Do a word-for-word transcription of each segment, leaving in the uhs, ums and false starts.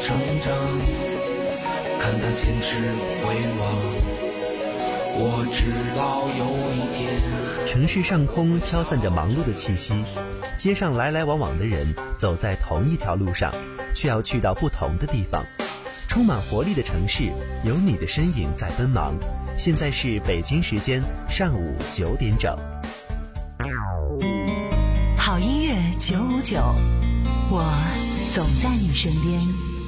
生长，看他坚持回望，我知道有一天。 城市上空飘散着忙碌的气息，街上来来往往的人走在同一条路上，却要去到不同的地方。充满活力的城市，有你的身影在奔忙。现在是北京时间上午九点整。 好音乐九五九，我总在你身边。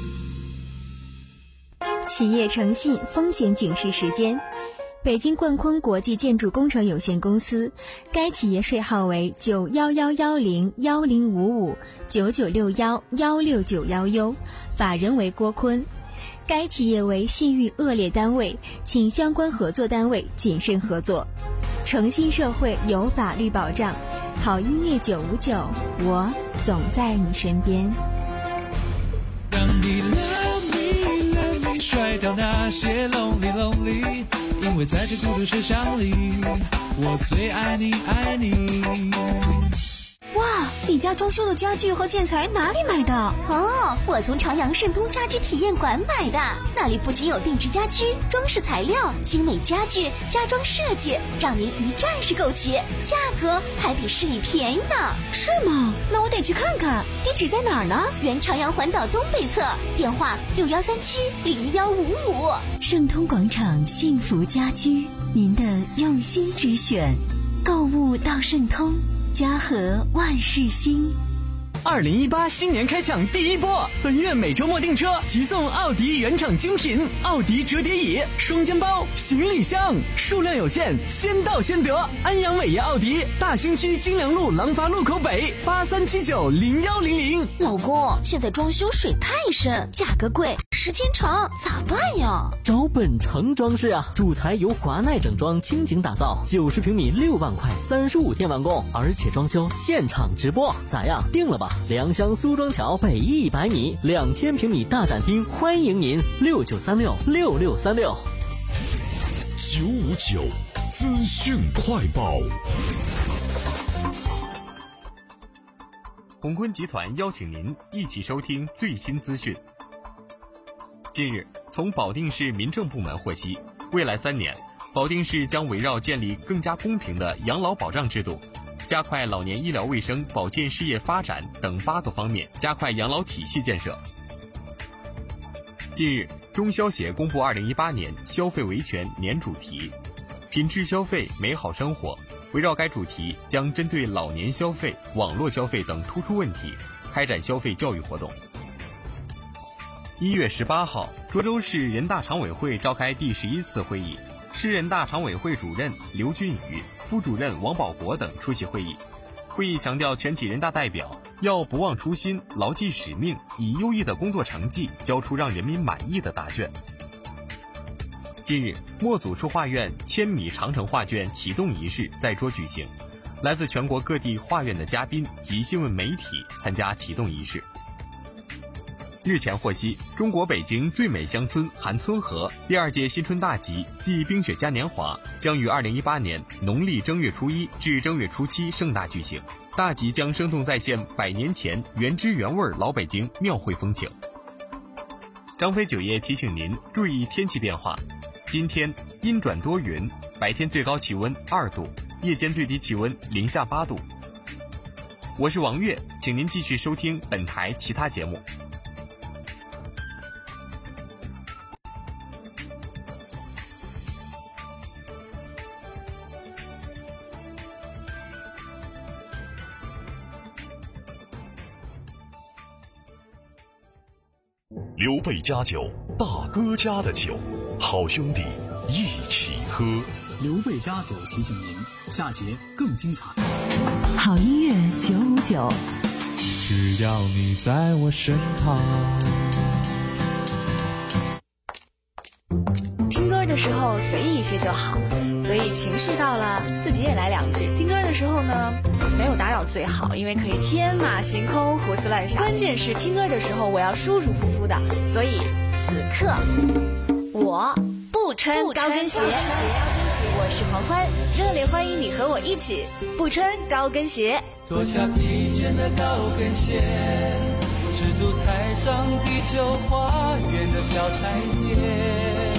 企业诚信风险警示时间。北京冠坤国际建筑工程有限公司，该企业税号为九幺幺幺零幺零五五九九六幺幺六九幺 U， 法人为郭坤。该企业为信誉恶劣单位，请相关合作单位谨慎合作。诚信社会有法律保障，好音乐九五九，我总在你身边。 让你 love me love me， 甩掉那些 lonely lonely， 因为在这孤独世上里，我最爱你爱你。 哇，你家装修的家具和建材哪里买的？ 哦，我从朝阳盛通家居体验馆买的，那里不仅有定制家居、装饰材料、精美家具、家装设计，让您一站式购齐，价格还比市里便宜呢。 是吗？那我得去看看，地址在哪儿呢？ 原朝阳环岛东北侧，电话六幺三七零幺五五。 盛通广场幸福家居，您的用心之选，购物到盛通，家和万事兴。 二零一八新年开抢第一波，本月每周末订车即送奥迪原厂精品奥迪折叠椅、双肩包、行李箱，数量有限，先到先得。安阳伟业奥迪大兴区金良路廊坊路口北八三七九零幺零零。 老公，现在装修水太深，价格贵，时间长，咋办呀？ 找本城装饰啊，主材由华奈整装倾情打造，九十平米六万块，三十五天完工，而且装修现场直播，咋样？定了吧？良乡苏庄桥北一百米两千平米大展厅，欢迎您六九三六六六三六。 九五九资讯快报。 鸿坤集团邀请您一起收听最新资讯。近日，从保定市民政部门获悉，未来三年，保定市将围绕建立更加公平的养老保障制度，加快老年医疗卫生保健事业发展等八个方面，加快养老体系建设。近日，中消协公布二零一八年消费维权年主题，品质消费，美好生活。围绕该主题，将针对老年消费、网络消费等突出问题，开展消费教育活动。一月十八号，涿州市人大常委会召开第十一次会议，市人大常委会主任刘俊宇、副主任王保国等出席会议。会议强调，全体人大代表要不忘初心，牢记使命，以优异的工作成绩交出让人民满意的答卷。近日，莫祖书画院千米长城画卷启动仪式在涿举行，来自全国各地画院的嘉宾及新闻媒体参加启动仪式。日前获悉，中国北京最美乡村韩村河第二届新春大集暨冰雪嘉年华将于二零一八年农历正月初一至正月初七盛大举行。大集将生动再现百年前原汁原味老北京庙会风情。张飞酒业提醒您注意天气变化，今天阴转多云，白天最高气温二度，夜间最低气温零下八度。我是王悦，请您继续收听本台其他节目。 刘备家酒，大哥家的酒，好兄弟一起喝。 刘备家酒提醒您，下节更精彩。 好音乐九五九， 只要你在我身旁。 听歌的时候随意一些就好，所以情绪到了，自己也来两句。听歌的时候呢，没有打扰最好，因为可以天马行空、胡思乱想。关键是听歌的时候，我要舒舒服服的，所以此刻我不穿高跟鞋。我是黄欢，热烈欢迎你和我一起不穿高跟鞋。 脱下疲倦的高跟鞋， 赤足踩上地球花园的小台阶。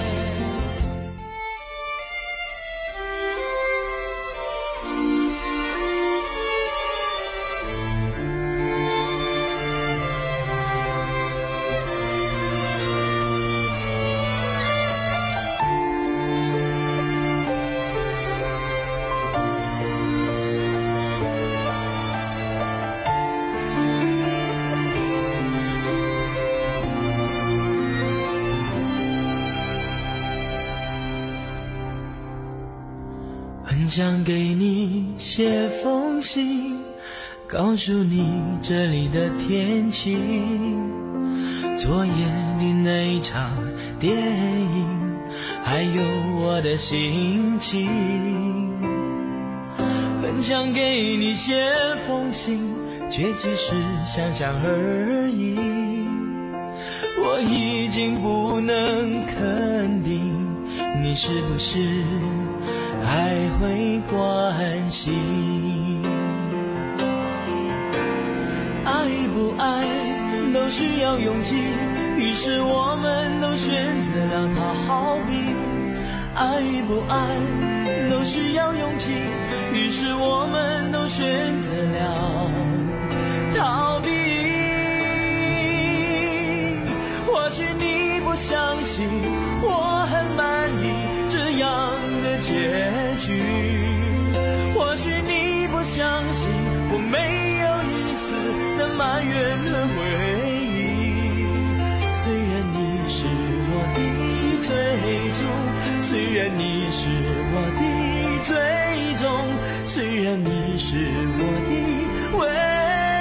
很想给你写封信，告诉你这里的天气，昨夜的那一场电影，还有我的心情。很想给你写封信，却只是想想而已。我已经不能肯定你是不是还会关心。爱不爱都需要勇气，于是我们都选择了它逃避。爱不爱都需要勇气，于是我们都选择了逃避。或许你不相信我很满意这样的结局，或许你不相信我没有一丝的埋怨和回忆。虽然你是我的最初，虽然你是我的最终，虽然你是我的唯一。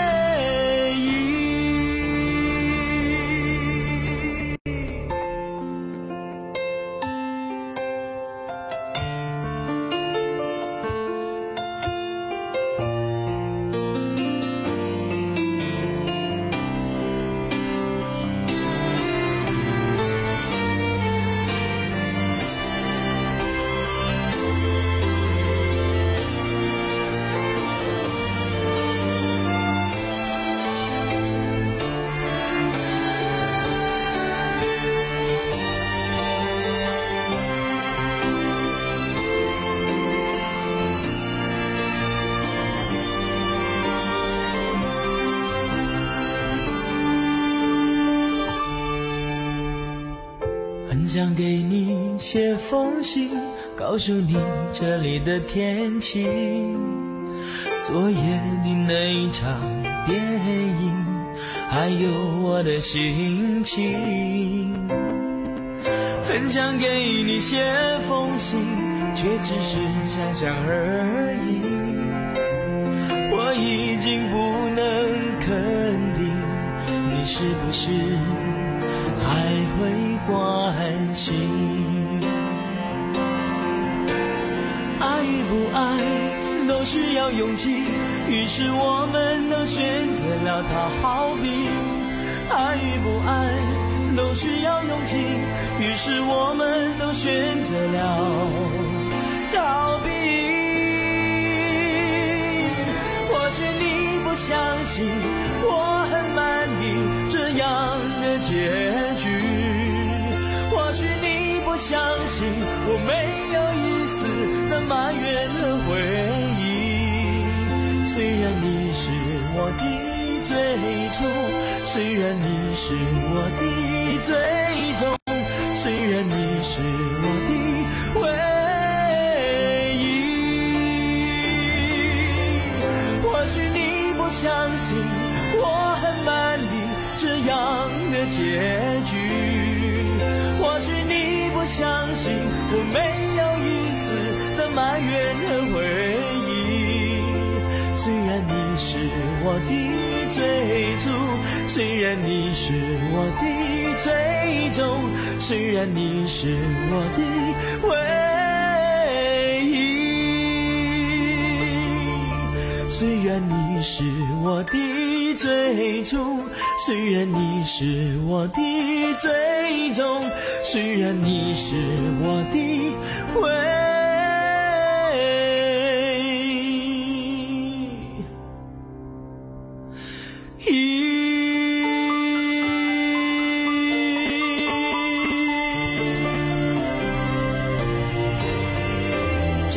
很想给你写封信，告诉你这里的天气，昨夜的那一场电影，还有我的心情。很想给你写封信，却只是想想而已。我已经不能肯定你是不是还会关心。爱不爱都需要勇气，于是我们都选择了它逃避。爱不爱都需要勇气，于是我们都选择了逃避。或许你不相信我很满意这样的结局，或许你不相信我没有一丝的埋怨和回忆。虽然你是我的最初，虽然你是我的最终，虽然你是我的唯一。或许你不相信我很满意这样的结局，或许你不相信我没有一丝的埋怨和回忆。虽然你是我的最初，虽然你是我的最终，虽然你是我的唯一。虽然你是我的最初，虽然你是我的最终，虽然你是我的唯一。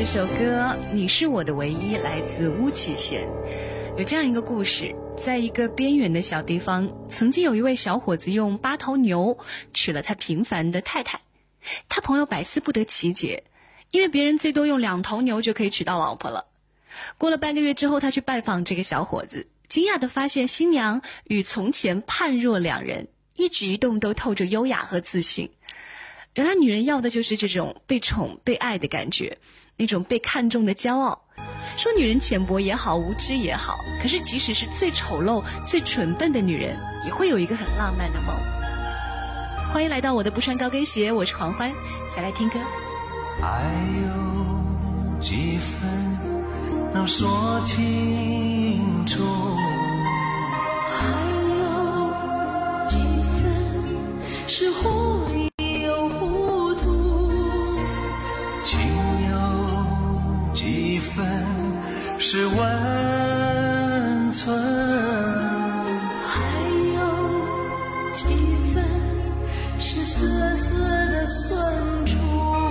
首歌《你是我的唯一》来自巫启贤。有这样一个故事，在一个边远的小地方，曾经有一位小伙子用八头牛娶了他平凡的太太。他朋友百思不得其解，因为别人最多用两头牛就可以娶到老婆了。过了半个月之后，他去拜访这个小伙子，惊讶地发现新娘与从前判若两人，一举一动都透着优雅和自信。原来女人要的就是这种被宠被爱的感觉，那种被看重的骄傲。说女人浅薄也好，无知也好，可是即使是最丑陋最蠢笨的女人，也会有一个很浪漫的梦。欢迎来到我的不穿高跟鞋，我是狂欢，再来听歌。 爱有几分能说清楚， 还有几分是忽悠糊涂， 情有几分是温存， 还有几分是涩涩的酸楚。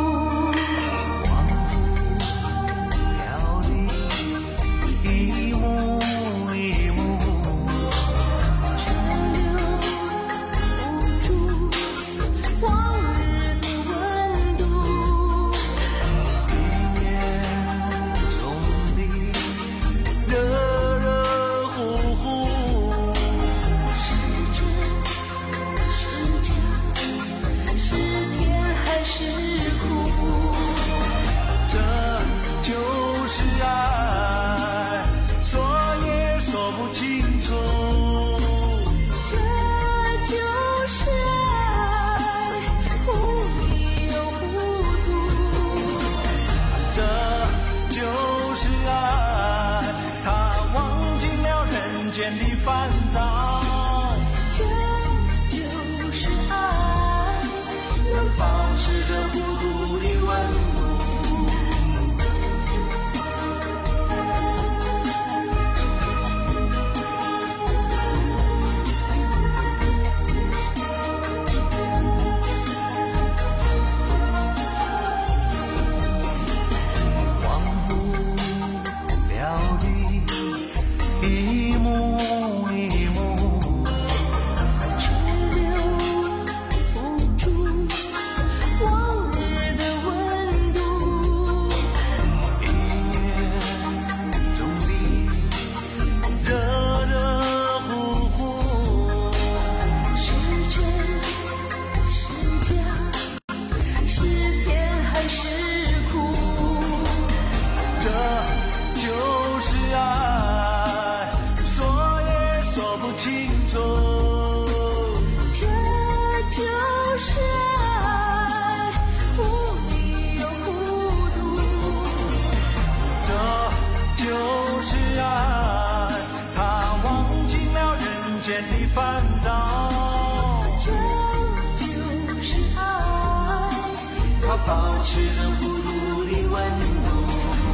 保持着孤独的温度，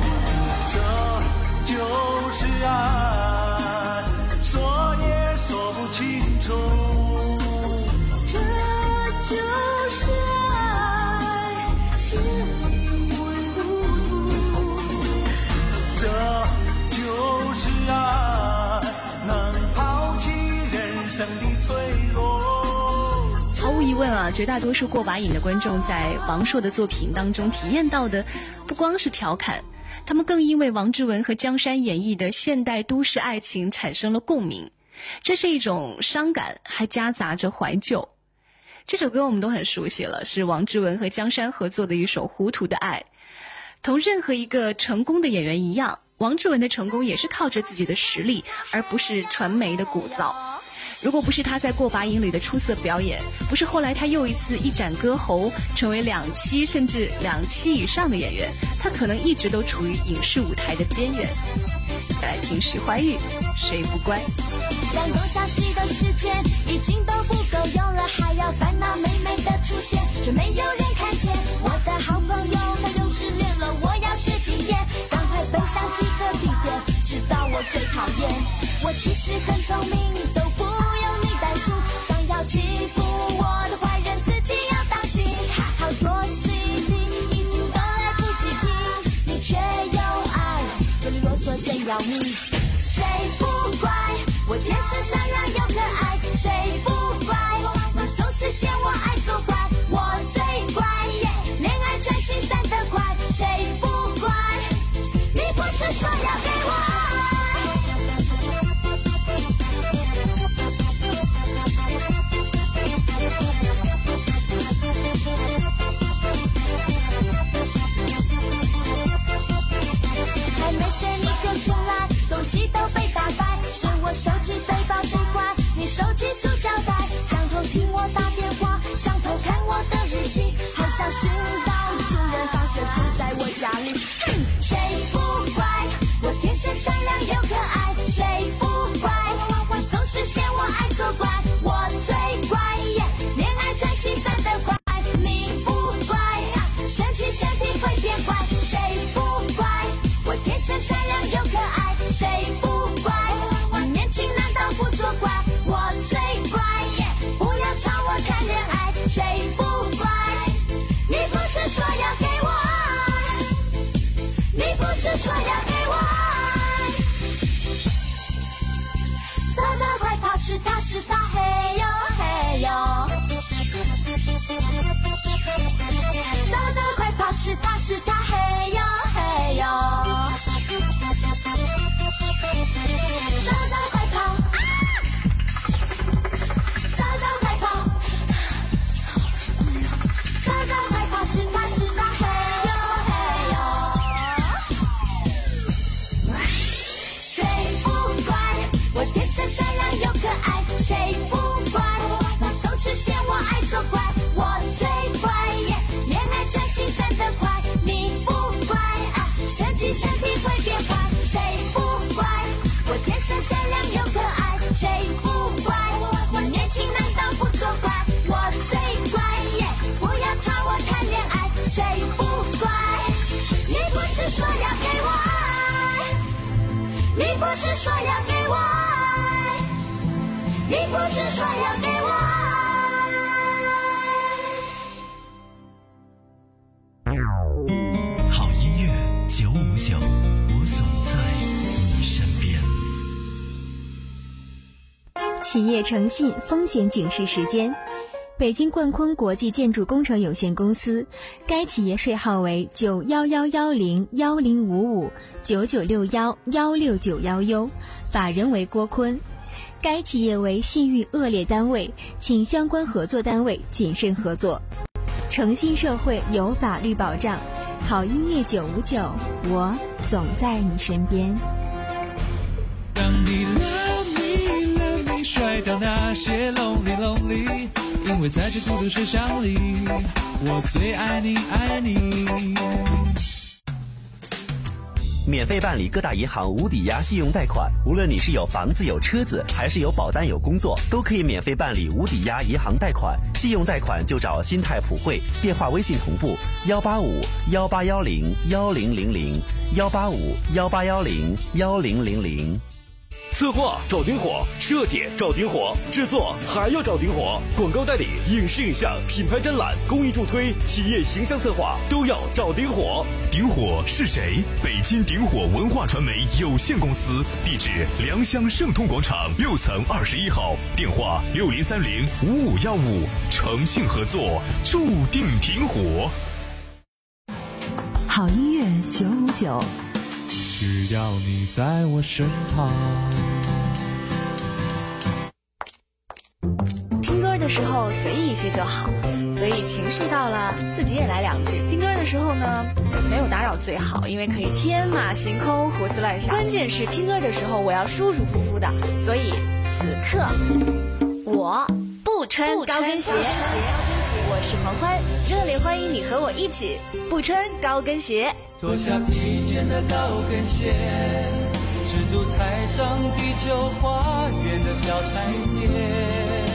这就是爱，说也说不清楚， 这就是爱，心里糊涂， 这就是爱，能抛弃人生的脆弱。 毫无疑问啊，绝大多数过把瘾的观众在王朔的作品当中体验到的不光是调侃，他们更因为王志文和江山演绎的现代都市爱情产生了共鸣。这是一种伤感，还夹杂着怀旧。这首歌我们都很熟悉了，是王志文和江山合作的一首《糊涂的爱》。同任何一个成功的演员一样，王志文的成功也是靠着自己的实力，而不是传媒的鼓噪。如果不是他在过把瘾里的出色表演，不是后来他又一次一展歌喉，成为两栖甚至两栖以上的演员，他可能一直都处于影视舞台的边缘。再来听徐怀钰，谁不乖？ 想多消息的时间已经都不够用了，还要烦恼妹妹的出现，却没有人看见。我的好朋友他又失恋了，我要学几天，赶快分享几个地点，知道我最讨厌。我其实很聪明，都不用你担心，想要欺负我的坏人自己要当心。好多 C D 已经都来不及听，你却你。谁不怪我天生善良又可爱？谁不怪你总是嫌我爱作怪？我最乖，恋爱专心散得快。谁不怪你不是说要给我爱？还没睡你就醒来，手机都被打败，是我手指被包起怪，你手机塑胶袋，想偷听我打电话，想偷看我的日记，好想寻到主人，放学住在我家里。嗯，谁不怪我天生善良又可爱？谁不怪你总是嫌我爱作怪？我最乖，恋爱专心散得快。你不怪生气生病会变坏？谁不怪我天生善良又可爱？谁不怪你年轻难道不作怪？我最乖，不要吵我谈恋爱。谁不怪你不是说要给我爱？你不是说要给我爱？走走快跑，是他是他，嘿呦嘿呦。走走快跑，是他是他，嘿呦嘿呦。走走快跑，啊！走走快跑，走走快跑，是他是他，嘿呦嘿呦。谁不怪我天生善良又可爱？谁不怪你总是嫌我爱作怪？我最乖，恋爱专心散得快。你不怪啊，生气生病会变坏。谁不怪我天生善良又可爱？谁不怪你年轻难道不作怪？我最乖，不要吵我谈恋爱。谁不怪你不是说要给我爱？你不是说要给我爱？你不是说要给我爱？ 好音乐九五九，我总在你身边。 企业诚信风险警示时间。北京冠坤国际建筑工程有限公司，该企业税号为九幺幺幺零幺零五五九九六幺幺六九幺 U， 法人为郭坤。该企业为信誉恶劣单位，请相关合作单位谨慎合作。诚信社会有法律保障，好音乐九五九，我总在你身边。 让你 love me love me 甩掉那些 lonely lonely， 因为在这孤独世上里，我最爱你爱你。 免费办理各大银行无抵押信用贷款，无论你是有房子有车子，还是有保单有工作，都可以免费办理无抵押银行贷款。信用贷款就找新泰普惠，电话微信同步幺八五幺八幺零幺零零零幺八五幺八幺零幺零零零。 策划找顶火，设计找顶火，制作还要找顶火，广告代理、影视影像、品牌展览、公益助推、企业形象策划都要找顶火。 顶火是谁？北京顶火文化传媒有限公司，地址良乡盛通广场六层二十一号，电话六零三零五五幺五，诚信合作，注定顶火。 好音乐九五九。 只要你在我身旁。 听歌的时候随意一些就好，所以情绪到了自己也来两句。听歌的时候呢，没有打扰最好，因为可以天马行空胡思乱想。关键是听歌的时候我要舒舒服服的，所以此刻我不穿高跟鞋。我是黄欢，热烈欢迎你和我一起不穿高跟鞋。 脱下披肩的高跟鞋，赤足踩上地球花园的小台阶。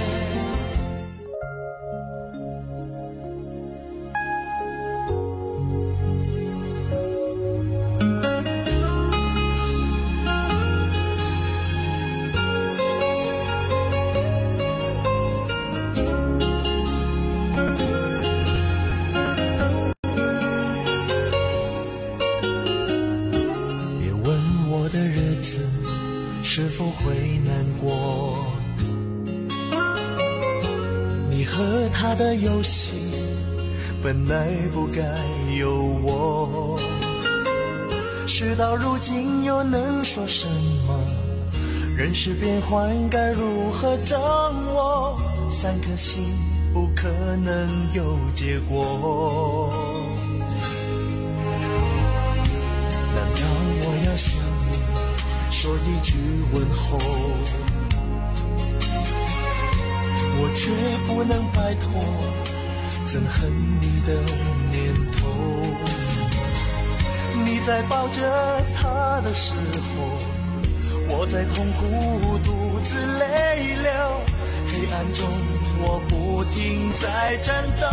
和他的游戏本来不该有我，事到如今又能说什么？人事变幻，该如何掌握？三颗心不可能有结果。难道我要向你说一句问候？我却不能摆脱憎恨你的念头。你在抱着他的时候，我在痛苦独自泪流，黑暗中我不停在战斗。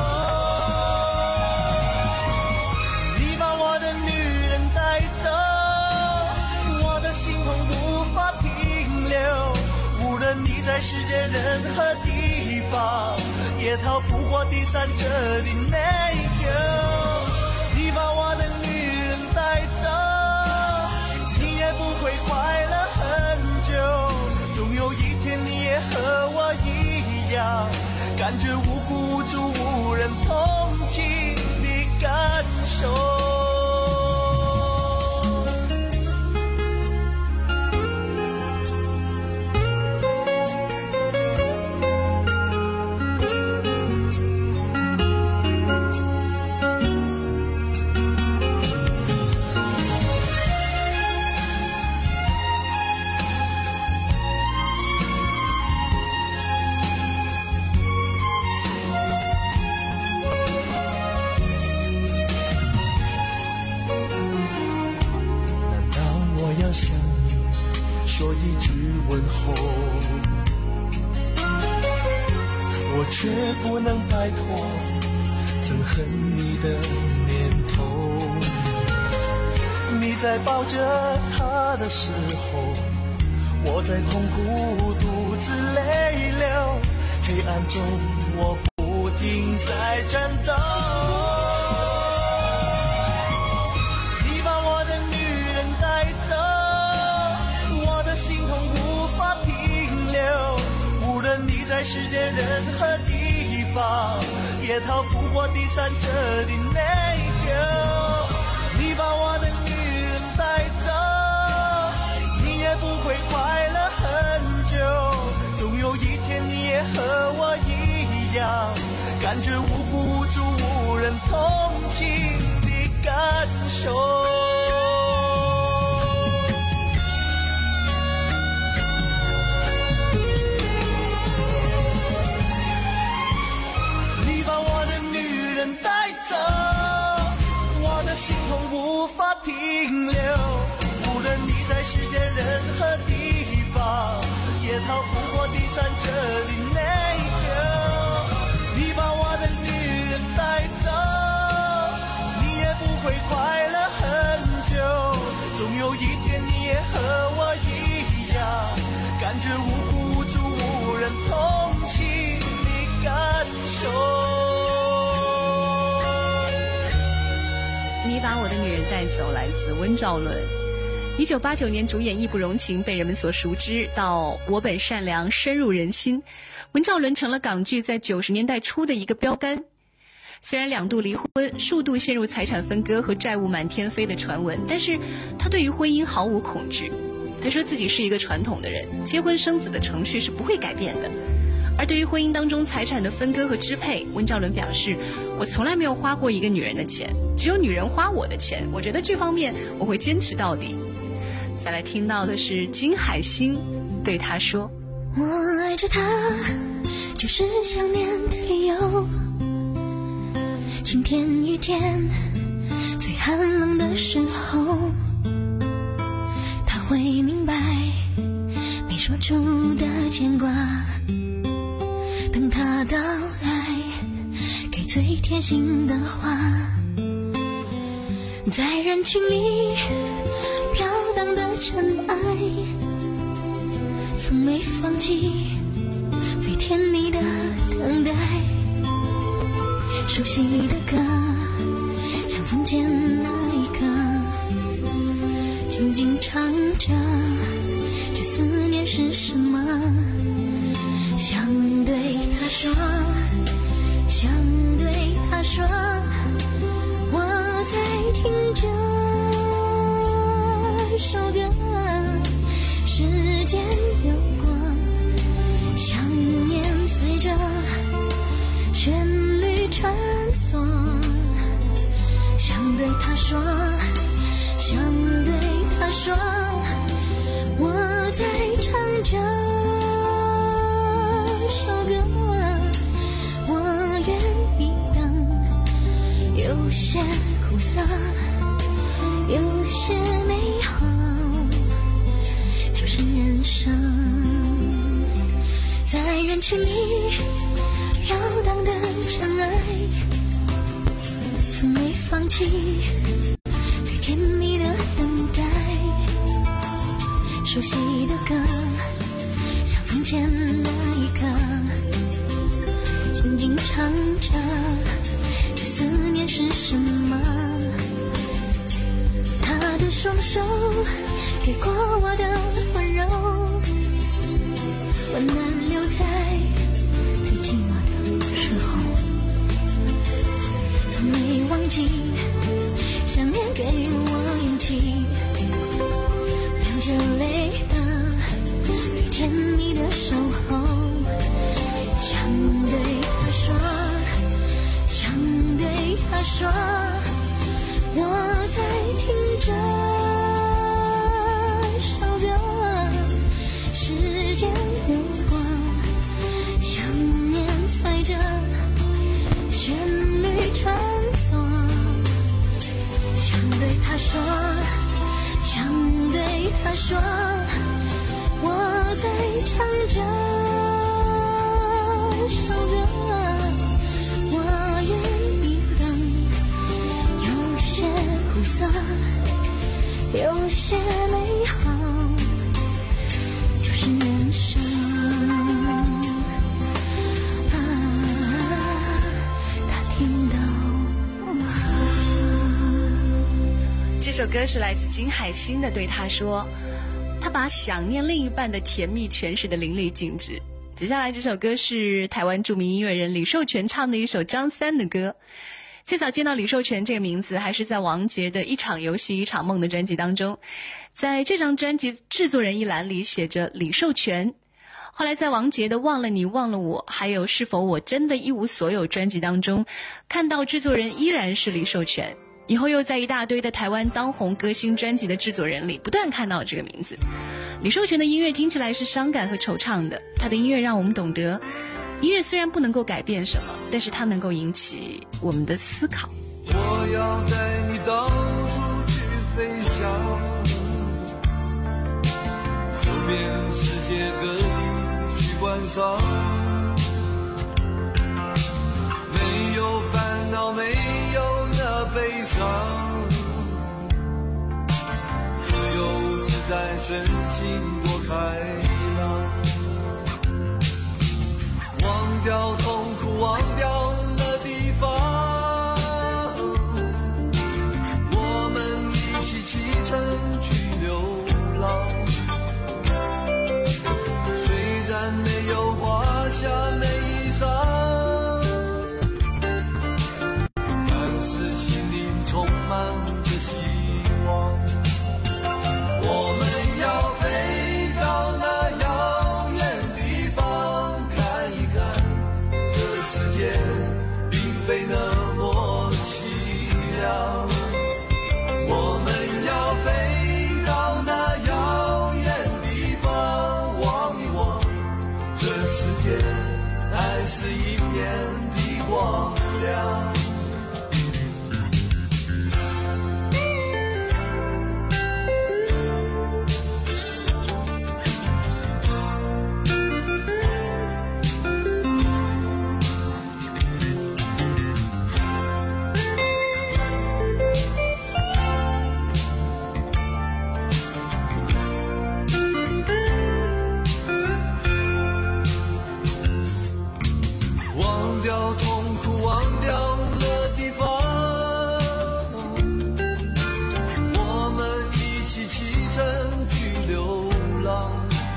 你把我的女人带走，我的心痛无法停留。无论你在世界任何地方，也逃不过第三者的内疚。你把我的女人带走，你也不会快乐很久。总有一天你也和我一样，感觉无辜无助无人同情的感受。向你说一句问候，我却不能摆脱憎恨你的念头。你在抱着他的时候，我在痛苦独自泪流，黑暗中我不停在战斗。在世界任何地方，也逃不过第三者的内疚。你把我的女人带走，你也不会快乐很久。总有一天你也和我一样，感觉无辜无助无人同情的感受。心痛无法停留，无论你在世界任何地方，也逃不过第三者的内疚。你把我的女人带走，你也不会快乐很久。总有一天你也和我一样，感觉无辜无助无人同情的感受。 你把我的女人带走，来自温兆伦。一九八九年主演《义不容情》被人们所熟知，到我本善良深入人心，温兆伦成了港剧在九十年代初的一个标杆。虽然两度离婚，数度陷入财产分割和债务满天飞的传闻，但是他对于婚姻毫无恐惧。他说自己是一个传统的人，结婚生子的程序是不会改变的。而对于婚姻当中财产的分割和支配，温兆伦表示，我从来没有花过一个女人的钱，只有女人花我的钱，我觉得这方面我会坚持到底。再来听到的是金海心对他说， 我爱着他就是想念的理由，晴天雨天最寒冷的时候，他会明白没说出的牵挂，等他到来给最贴心的话，在人群里飘荡的尘埃，从没放弃最甜蜜的等待，熟悉的歌像从前那一刻，静静唱着这思念是什么，想对他说穿梭，想对他说，想对他说，我在唱这首歌，我愿意等，有些苦涩，有些美好，就是人生。在人群里飘荡的尘埃，从没放弃最甜蜜的等待。熟悉的歌，像从前那一刻，静静唱着，这思念是什么？他的双手给过我的温柔，温暖留在最寂寞的时候，从没忘记想念给我勇气，流着泪的最甜蜜的守候，想对他说，想对他说，我在听着首歌，时间流过，想念随着旋律穿梭，想对他说，想对他说，我在唱着首歌，我愿意等，有些苦涩，有些美好，就是人生啊，他听到这首歌是来自金海心的《对他说》，他把想念另一半的甜蜜诠释得淋漓尽致。接下来这首歌是台湾著名音乐人李寿全唱的一首张三的歌。最早见到李寿全这个名字还是在王杰的一场游戏一场梦的专辑当中，在这张专辑制作人一栏里写着李寿全。后来在王杰的忘了你忘了我还有是否我真的一无所有专辑当中看到制作人依然是李寿全，以后又在一大堆的台湾当红歌星专辑的制作人里不断看到这个名字。李寿全的音乐听起来是伤感和惆怅的，他的音乐让我们懂得，音乐虽然不能够改变什么，但是它能够引起我们的思考。 我要带你到处去飞翔，走遍世界各地去观赏，没有烦恼，没有那悲伤，自由自在，身心多开朗，忘掉痛苦，忘掉那地方，我们一起启程去流浪，虽然没有华厦美衣裳，但是心里充满着希望，我们要飞到那遥远地方，看一看这世界并非那么凄凉，我们要飞到那遥远地方，望一望这世界还是一片的光亮。忘掉痛苦，忘掉了地方，我们一起启程去流浪，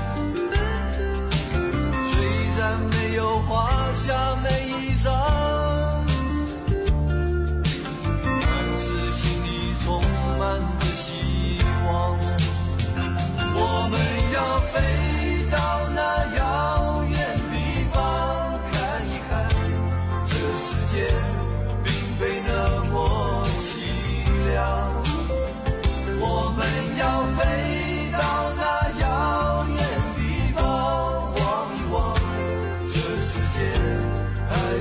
虽然没有华厦美衣裳，但是心里充满着希望，我们要飞到那遥远地方，看一看这世界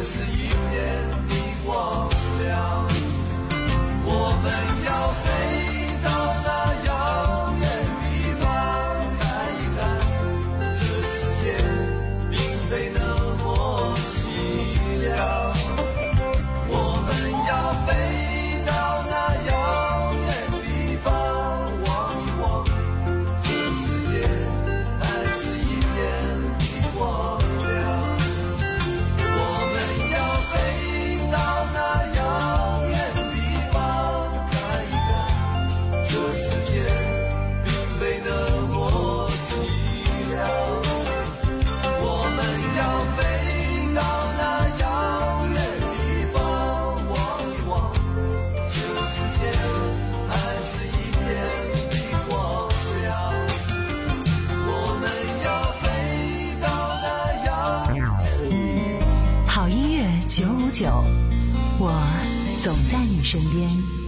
是一片的光亮。我们要飞到那遥远地方，看一看这世界并非那么凄凉。我们要飞到那遥远地方，望一望这世界还是一片的光亮。我们要飞到那遥远地方，看一看这世界并非那么凄凉。我们要飞到那遥远地方，望一望这世界还是一片的光亮。我们要飞到那遥远。 好音乐九五九，我总在你身边。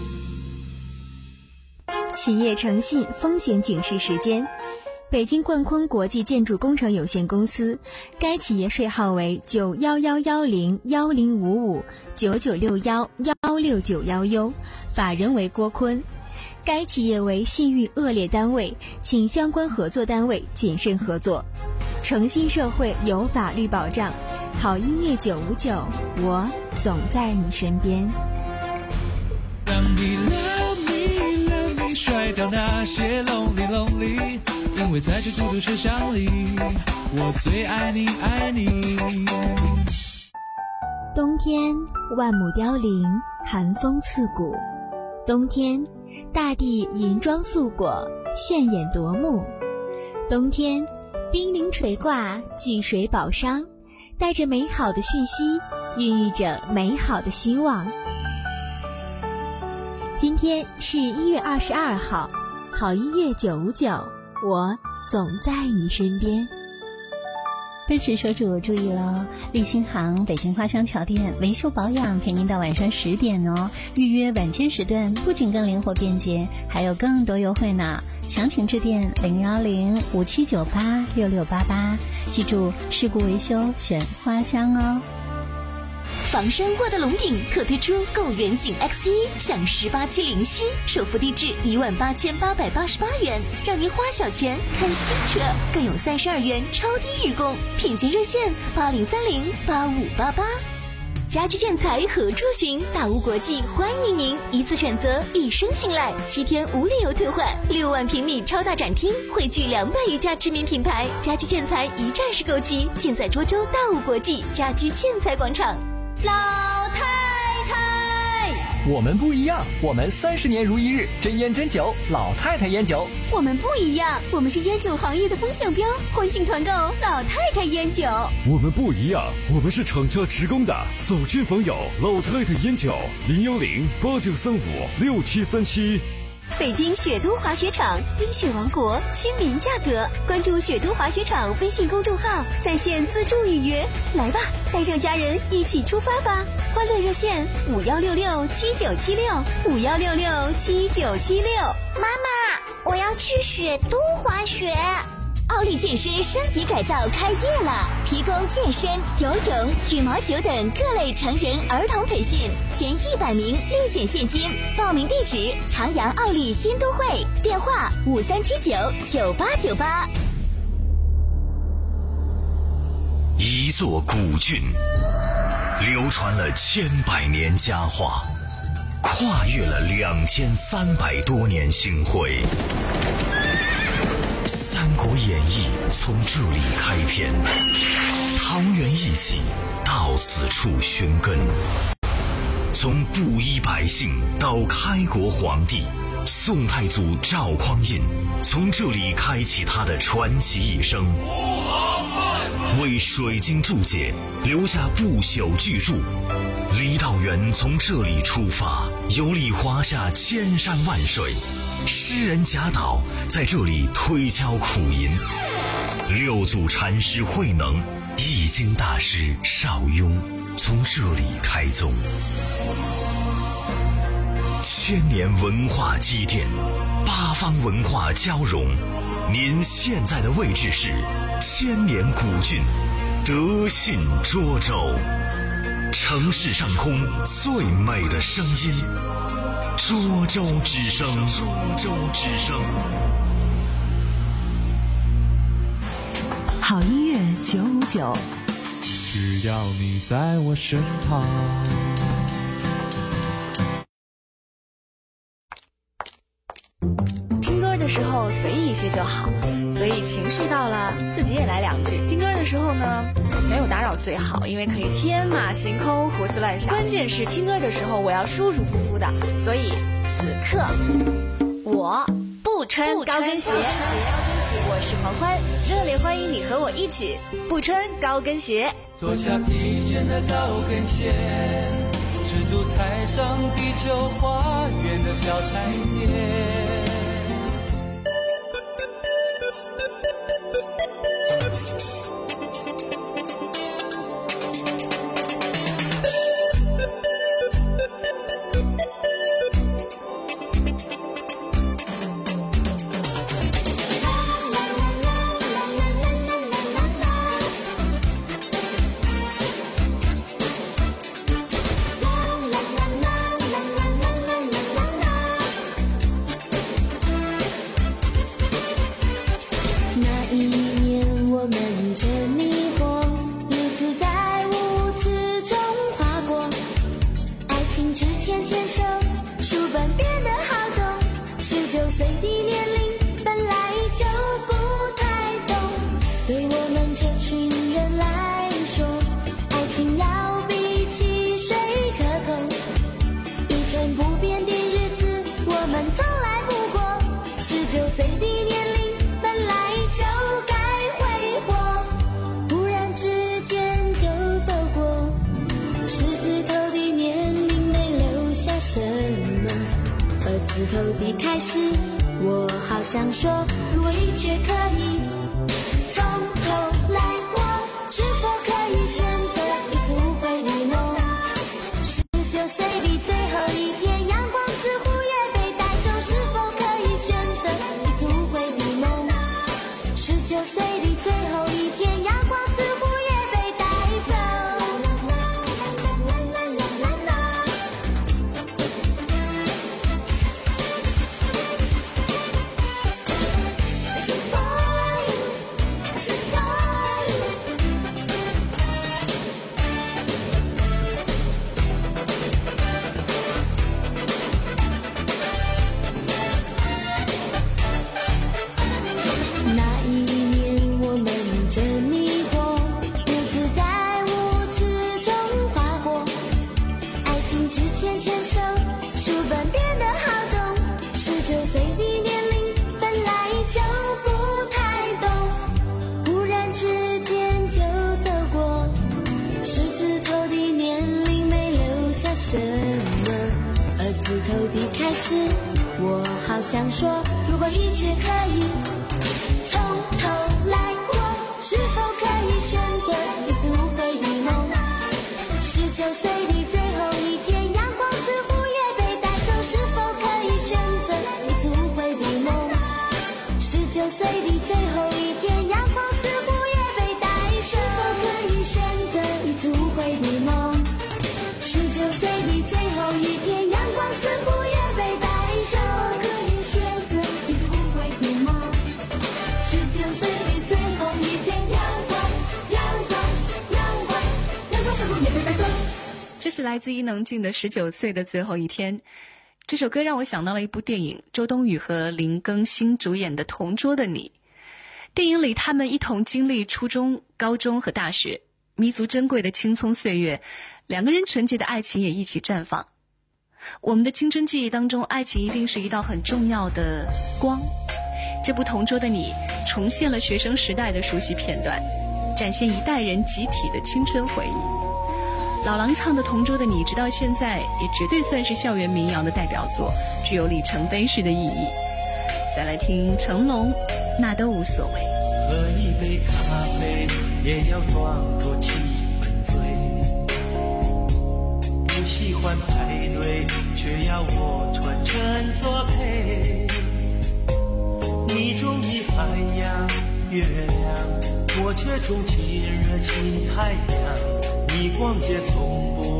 企业诚信风险警示时间。北京冠坤国际建筑工程有限公司，该企业税号为九幺幺幺零幺零五五九九六幺幺六九幺 U， 法人为郭坤。该企业为信誉恶劣单位，请相关合作单位谨慎合作。诚信社会有法律保障，好音乐九五九，我总在你身边。 让你 love me love me 甩掉那些 lonely lonely， 因为在这孤独车厢里，我最爱你爱你。 冬天万亩凋零，寒风刺骨。冬天大地银装素裹，炫眼夺目。冬天冰凌垂挂，聚水宝商，带着美好的讯息，孕育着美好的希望。今天是一月二十二号，好音乐九五九，我总在你身边。 奔驰车主注意了，立新行北京花乡桥店维修保养陪您到晚上十点哦。预约晚间时段不仅更灵活便捷，还有更多优惠呢。详情致电零幺零五七九八六六八八，记住事故维修选花乡哦。 房山沃德龙顶特推出购远景 X 一 享十八期零息，首付低至一万八千八百八十八元，让您花小钱看新车，更有三十二元超低日供，品鉴热线八零三零八五八八。家居建材何处寻？大屋国际欢迎您，一次选择，一生信赖，七天无理由退换，六万平米超大展厅，汇聚两百余家知名品牌，家居建材一站式购齐，尽在涿州大屋国际家居建材广场。 老太太， 我们不一样，我们三十年如一日，真烟真酒，老太太烟酒。 我们不一样，我们是烟酒行业的风向标，欢庆团购老太太烟酒。 我们不一样，我们是厂家职工的，走亲访友，老太太烟酒，零幺零八九三五六七三七。 北京雪都滑雪场，冰雪王国，亲民价格。关注雪都滑雪场微信公众号，在线自助预约。来吧，带上家人一起出发吧！欢乐热线五幺六六七九七六五幺六六七九七六。 妈妈，我要去雪都滑雪。奥利健身升级改造开业了，提供健身、游泳、羽毛球等各类成人儿童培训，前一百名立减现金。报名地址：长阳奥利新都会，电话五三七九九八九八。 一座古郡，流传了千百年佳话，跨越了两千三百多年星辉。《三国演义》从这里开篇，桃园义气到此处寻根。从布衣百姓到开国皇帝，宋太祖赵匡胤从这里开启他的传奇一生，为水晶注解留下不朽巨著。李道元从这里出发，游历华夏千山万水。诗人贾岛在这里推敲苦吟，六祖禅师慧能、易经大师邵雍从这里开宗。千年文化积淀，八方文化交融。您现在的位置是千年古郡德信涿州。 城市上空最美的声音，涿州之声，涿州之声。 好音乐九五九， 只要你在我身旁。 听歌的时候随意一些就好，所以情绪到了自己也来两句。听歌的时候呢，没有打扰最好，因为可以天马行空胡思乱想。关键是听歌的时候我要舒舒服服的，所以此刻我不穿高跟鞋。我是黄欢，热烈欢迎你和我一起不穿高跟鞋。 脱下疲倦的高跟鞋，赤足踩上地球花园的小台阶。 自头地开始，我好想说，如果一切可以从头来过，是否可以选择一次无悔的梦？十九岁的最后一天，阳光似乎也被带走，是否可以选择一次无悔的梦？十九岁的最后一天，阳光似乎也被带走。我好想说，如果一切可以从头来过，是否可以选择一次无悔的梦？十九岁的最后一天，阳光似乎也被带走，是否可以选择一次无悔的梦？十九岁的最后一天，阳光似乎也被带走，是否可以选择一次无悔的梦？十九岁的最后一天，阳光似乎也被带走，可以选择一次无悔的梦。十九岁的最后一天，阳光，阳光，阳光，阳光似乎也被带走。 这是来自伊能静的《十九岁的最后一天》。这首歌让我想到了一部电影，周冬雨和林更新主演的《同桌的你》。电影里他们一同经历初中、高中和大学，弥足珍贵的青葱岁月，两个人纯洁的爱情也一起绽放。我们的青春记忆当中，爱情一定是一道很重要的光。这部《同桌的你》重现了学生时代的熟悉片段，展现一代人集体的青春回忆。老狼唱的《同桌的你》直到现在也绝对算是校园民谣的代表作，具有里程碑式的意义。再来听成龙，那都无所谓。 喝一杯咖啡也要装作气氛醉，不喜欢排队却要我穿衬作陪。你中意海洋月亮，我却钟情热情太阳。你逛街从不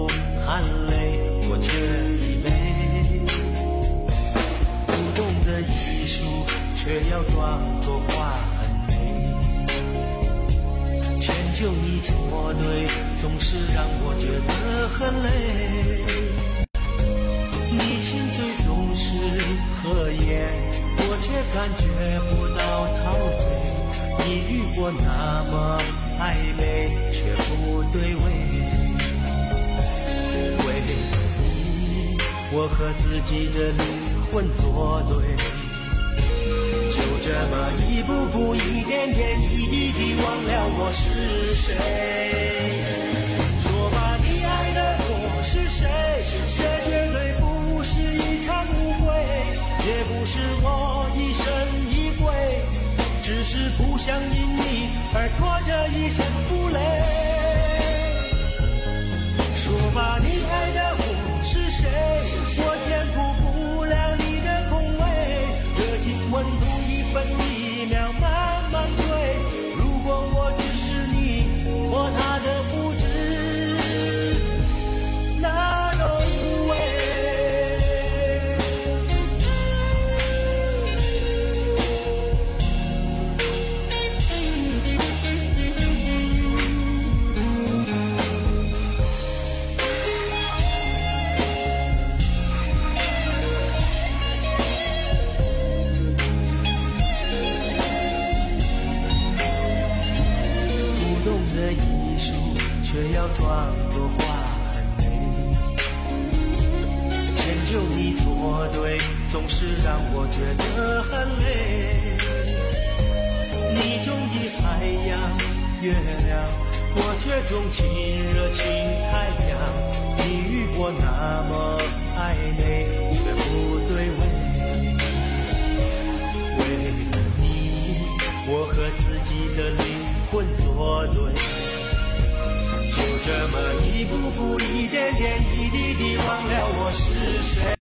含泪，我却疲惫。不懂得艺术，却要装作花很美。迁就你错对，总是让我觉得很累。你亲嘴总是和颜，我却感觉不到陶醉。你与我那么暧昧，却不对味。为了你，我和自己的灵魂作对，就这么一步步、一点点、一滴滴忘了我是谁。说吧，你爱的我是谁？这绝对不是一场误会，也不是我疑神疑鬼，只是不想因你而拖着一身负累。说吧，你爱的我是谁？我填补不了你的空位，热情温度一分一秒慢慢退。如果我只是你或他的复制，那都无谓。却要装作花很美，迁就你错对，总是让我觉得很累。你中意海洋月亮，我却钟情热情太阳。你与我那么暧昧，却不对味。为了你，我和自己的灵魂作对，就这么一步步、一点点、一滴滴忘了我是谁。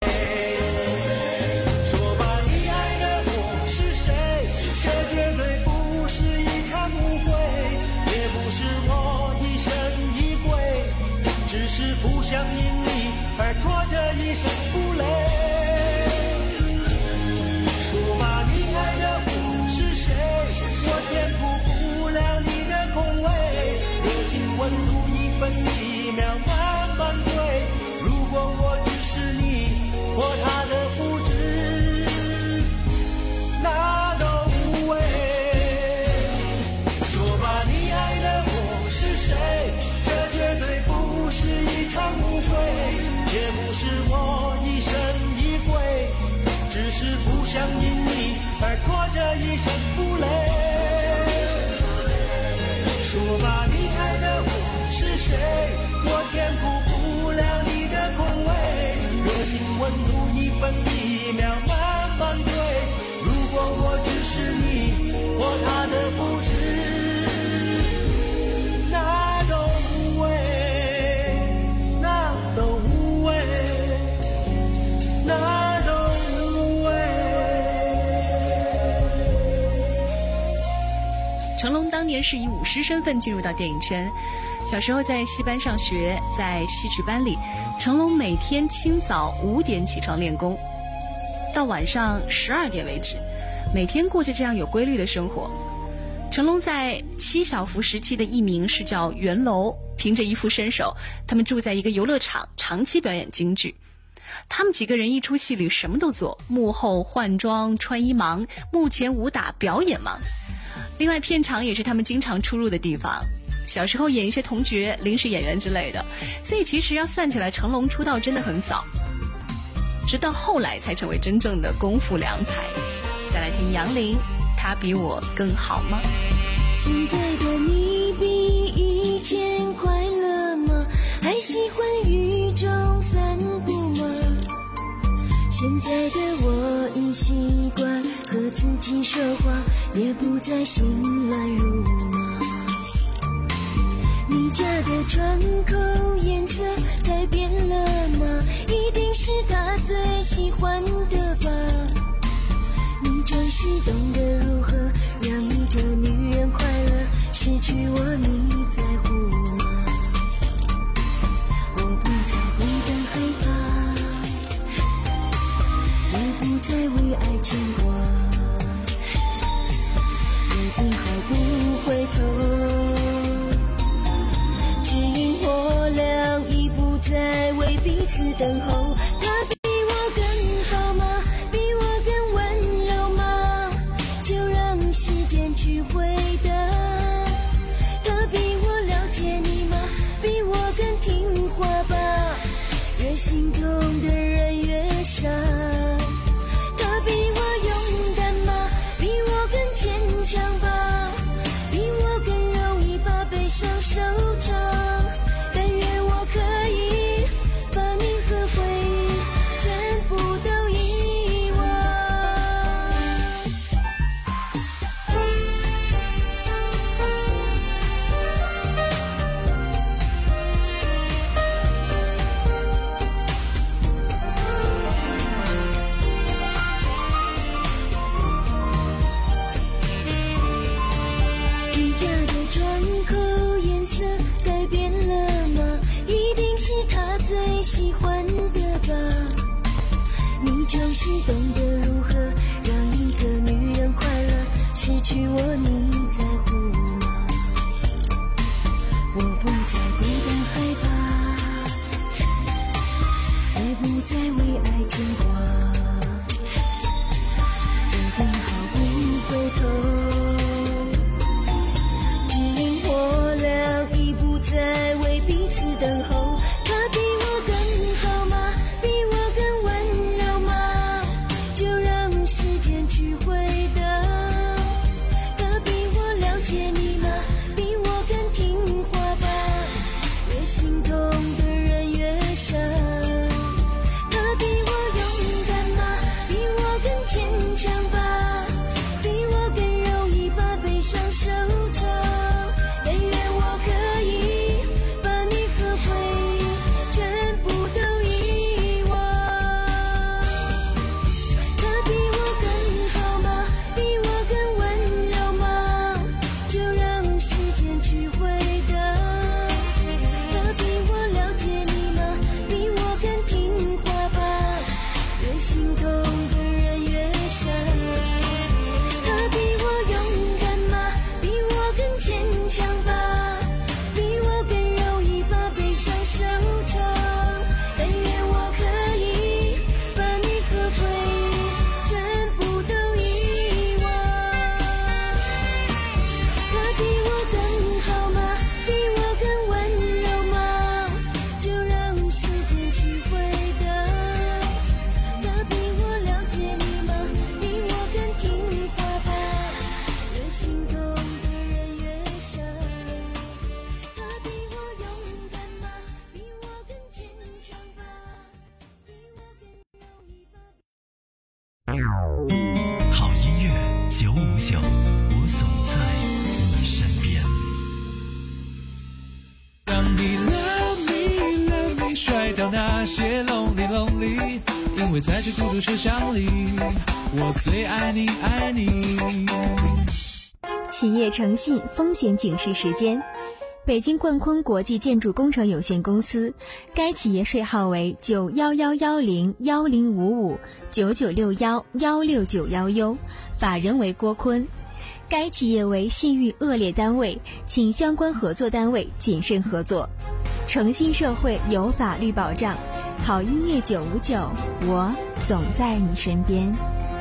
说吧，你爱的我是谁？这绝对不是一场误会，也不是我疑神疑鬼，只是不想因你而拖着一身负累。说吧，你爱的我是谁？我填补不了你的空位，热情温度一分一秒慢慢退。如果我只是你或他的复制，那都无谓。说吧，你爱的我是谁？这绝对不是一场误会，也不是我疑神疑鬼，只是不想因你而拖着一身负累。说吧，你爱的我是谁？我填补不了你的空位，热情温度一分一秒慢慢退。如果我只是你或他的复制，那都无谓，那都无谓，那都无谓。 成龙当年是以舞狮身份进入到电影圈。小时候在戏班上学，在戏曲班里，成龙每天清早五点起床练功，到晚上十二点为止，每天过着这样有规律的生活。成龙在七小福时期的艺名是叫袁楼，凭着一副身手，他们住在一个游乐场，长期表演京剧。他们几个人一出戏里什么都做，幕后换装、穿衣忙，幕前武打表演忙。另外片场也是他们经常出入的地方，小时候演一些童角、临时演员之类的，所以其实要算起来，成龙出道真的很早，直到后来才成为真正的功夫良才。再来听杨林，他比我更好吗？ 现在的你比以前快乐吗？还喜欢雨中散步吗？现在的我已习惯和自己说话，也不再心乱如麻。你家的窗口颜色改变了吗？一定是他最喜欢的吧。你总是懂得如何让一个女人快乐，失去我你在乎吗？我不在乎此等候。他比我更好吗？比我更温柔吗？就让时间去回答。他比我了解你吗？比我更听话吧。越心痛的人越傻。他比我勇敢吗？比我更坚强吧。比我更容易把悲伤收场。但愿我可以把你和回忆全部都遗忘。你家的窗口颜色改变了吗？一定是他最喜欢的吧。你就是懂得如何让一个女人快乐，失去我你在乎吗？我不再孤单害怕，也不再为爱牵挂，约定好不回头。我俩已不再为彼此等候。他比我更好吗？比我更温柔吗？就让时间去回答。他比我了解你吗？比我更听话吧。越心痛的人越傻。他比我勇敢吗？比我更坚强吧。比我更容易把悲伤收场。但愿我可以把你和回忆全部都遗忘。他比我更好吗？比我更温柔吗？就让时间去回答。他比我了解你吗？比我更听话吧。越心痛的人越傻。他比我勇敢吗？比我更坚强吧。比我更容易把悲伤收场。但愿我可以把你和回忆全部都遗忘。他比我更好吗？比我更温柔吗？就让时间去回答。他比我了解你吗？比我更听话吧。越心痛的人越傻。他比我勇敢吗？比我更坚强吧。比我更容易把好音乐九五九，我总在你身边。 让你 love me love me 甩掉那些 lonely lonely， 因为在这孤独车厢里，我最爱你爱你。 企业诚信风险警示时间。北京冠坤国际建筑工程有限公司，该企业税号为九幺幺幺零幺零五五九九六幺幺六九幺 U， 法人为郭坤。该企业为信誉恶劣单位，请相关合作单位谨慎合作。诚信社会有法律保障，好音乐九五九，我总在你身边。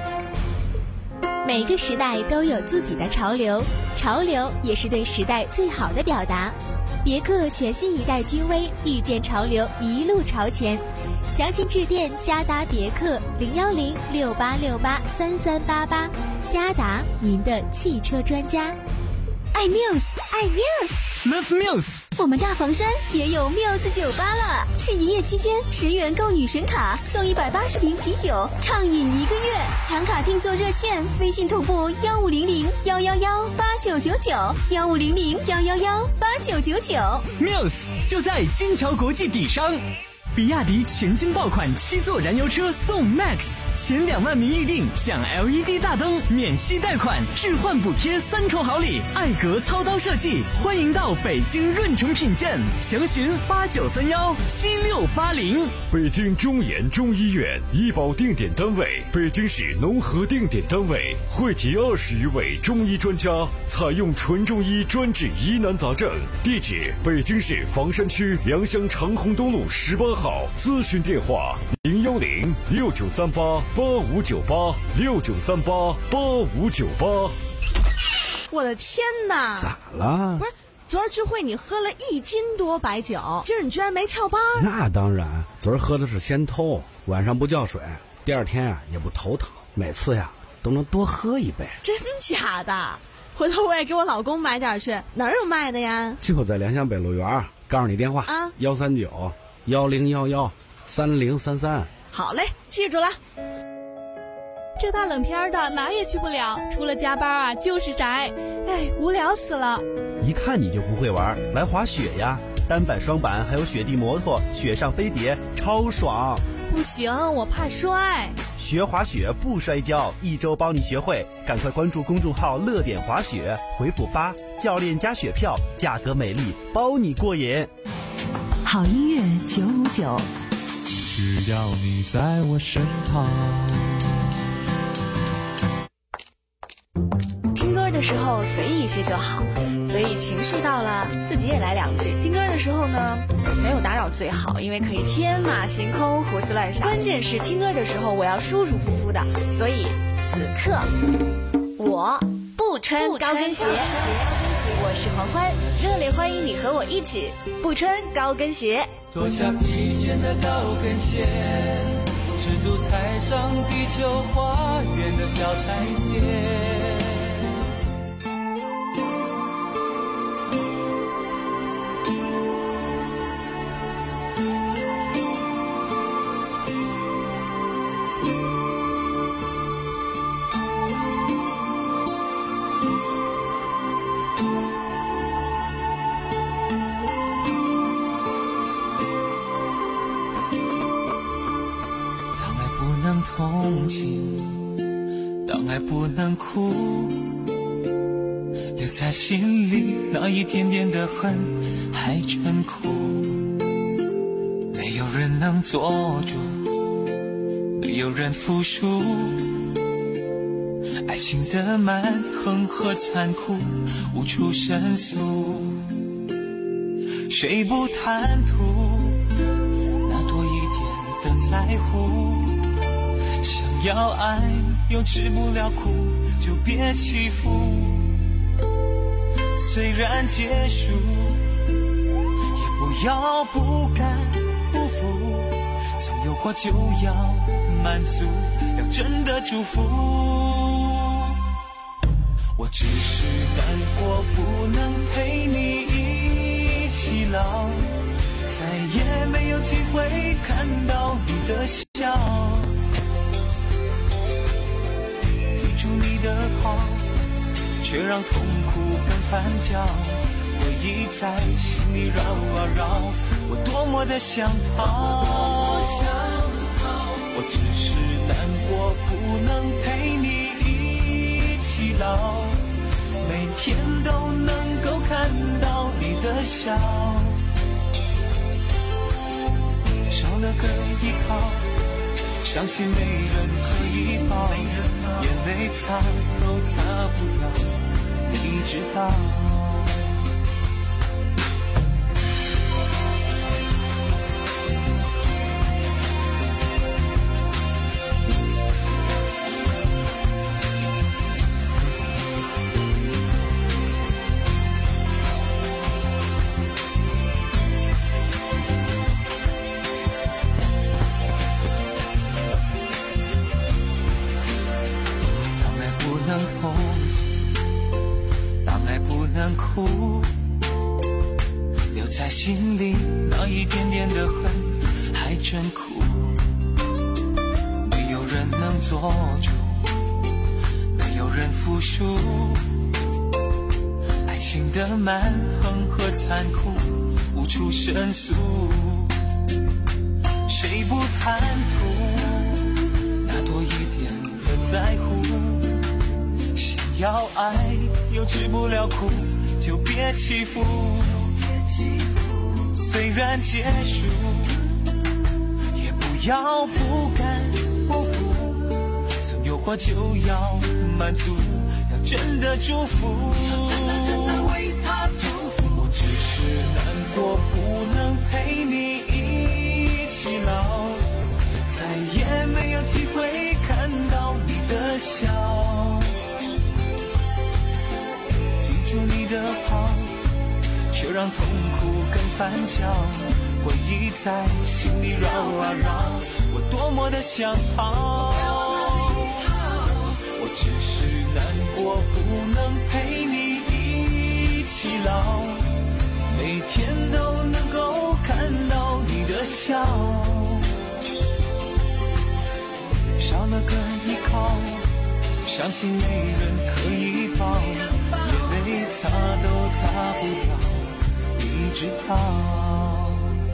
每个时代都有自己的潮流，潮流也是对时代最好的表达。别克全新一代君威，遇见潮流，一路朝前。详情致电嘉达别克零幺零六八六八三三八八，嘉达您的汽车专家。 爱 Muse， 爱 Muse，Love Muse。 我们大房山也有 Muse 酒吧了，是营业期间十元购女神卡送一百八十瓶啤酒，畅饮一个月。抢卡订座热线：微信同步幺五零零幺幺幺八九九九，幺五零零幺幺幺八九九九。 Muse 就在金桥国际底商。比亚迪全新爆款七座燃油车送 Max， 前两万名预定享 L E D 大灯，免息贷款，置换补贴三重好礼，艾格操刀设计，欢迎到北京润城品鉴，详询八九三幺七六八零。 北京中研中医院医保定点单位，北京市农合定点单位，汇集二十余位中医专家，采用纯中医专治疑难杂症。地址：北京市房山区良乡长虹东路十八号。 号，咨询电话零幺零六九三八八五九八六九三八八五九八。 我的天哪！ 咋了？ 不是，昨儿聚会你喝了一斤多白酒，今儿你居然没翘班？ 那当然，昨儿喝的是仙偷，晚上不叫水，第二天啊也不头疼，每次呀都能多喝一杯。 真假的？回头我也给我老公买点去，哪儿有卖的呀？ 就在良乡北路园，告诉你电话啊，幺三九幺零幺幺三零三三。 好嘞，记住了。 这大冷天的哪也去不了，除了加班啊就是宅，哎，无聊死了。 一看你就不会玩，来滑雪呀，单板双板还有雪地摩托，雪上飞碟超爽。 不行，我怕摔。 学滑雪不摔跤，一周帮你学会，赶快关注公众号乐点滑雪，回复八，教练加雪票，价格美丽，包你过瘾。 好音乐九五九， 只要你在我身旁。 听歌的时候随意一些就好，所以情绪到了自己也来两句。听歌的时候呢，没有打扰最好，因为可以天马行空胡思乱想。关键是听歌的时候我要舒舒服服的，所以此刻我不穿高跟鞋。我是黄欢，热烈欢迎你和我一起不穿高跟鞋。 脱下疲倦的高跟鞋，赤足踩上地球花园的小台阶。同情，当爱不能哭，留在心里那一点点的恨还真苦。没有人能做主，没有人服输，爱情的蛮横和残酷无处申诉。谁不贪图那多一点的在乎？要爱又吃不了苦，就别欺负。虽然结束，也不要不甘不服。曾有过就要满足，要真的祝福。我只是难过，不能陪你一起老，再也没有机会看到你的笑。你的好，却让痛苦更翻搅，回忆在心里绕啊绕，我多么的想逃。我只是难过，不能陪你一起老，每天都能够看到你的笑，少了个依靠，相信没人可以抱，眼泪擦都擦不掉，你知道。哭，留在心里那一点点的恨还真苦。没有人能做主，没有人服输，爱情的蛮横和残酷无处申诉。谁不贪图那多一点的在乎？想要爱又吃不了苦，就别欺负。虽然结束，也不要不甘不服。曾有过就要满足，要真的祝福。我只是难过，不能陪你一起让痛苦更翻搅，回忆在心里绕啊绕，我多么的想逃，我只是难过不能陪你一起老，每天都能够看到你的笑，少了个依靠，伤心没人可以抱，眼泪擦都擦不掉，你知道，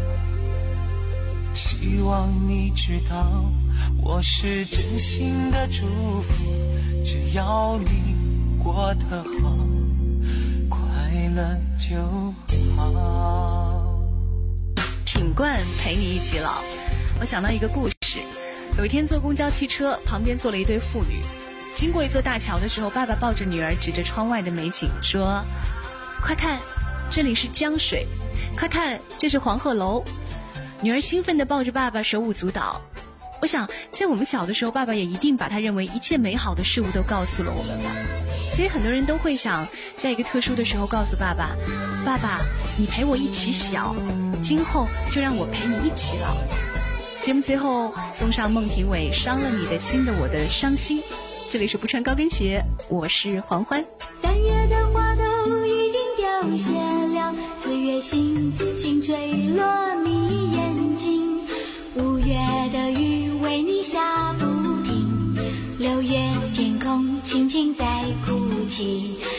希望你知道，我是真心的祝福，只要你过得好，快乐就好。 品冠陪你一起老，我想到一个故事，有一天坐公交汽车，旁边坐了一对父女，经过一座大桥的时候，爸爸抱着女儿指着窗外的美景说，快看，这里是江水，快看，这是黄鹤楼。女儿兴奋地抱着爸爸，手舞足蹈。我想在我们小的时候，爸爸也一定把他认为一切美好的事物都告诉了我们吧。所以很多人都会想在一个特殊的时候告诉爸爸，爸爸你陪我一起小，今后就让我陪你一起老。节目最后送上孟庭苇伤了你的心的我的伤心。这里是不穿高跟鞋，我是黄欢。 三月的花都已经凋谢了，四月星星坠落你眼睛，五月的雨为你下不停，六月天空轻轻在哭泣。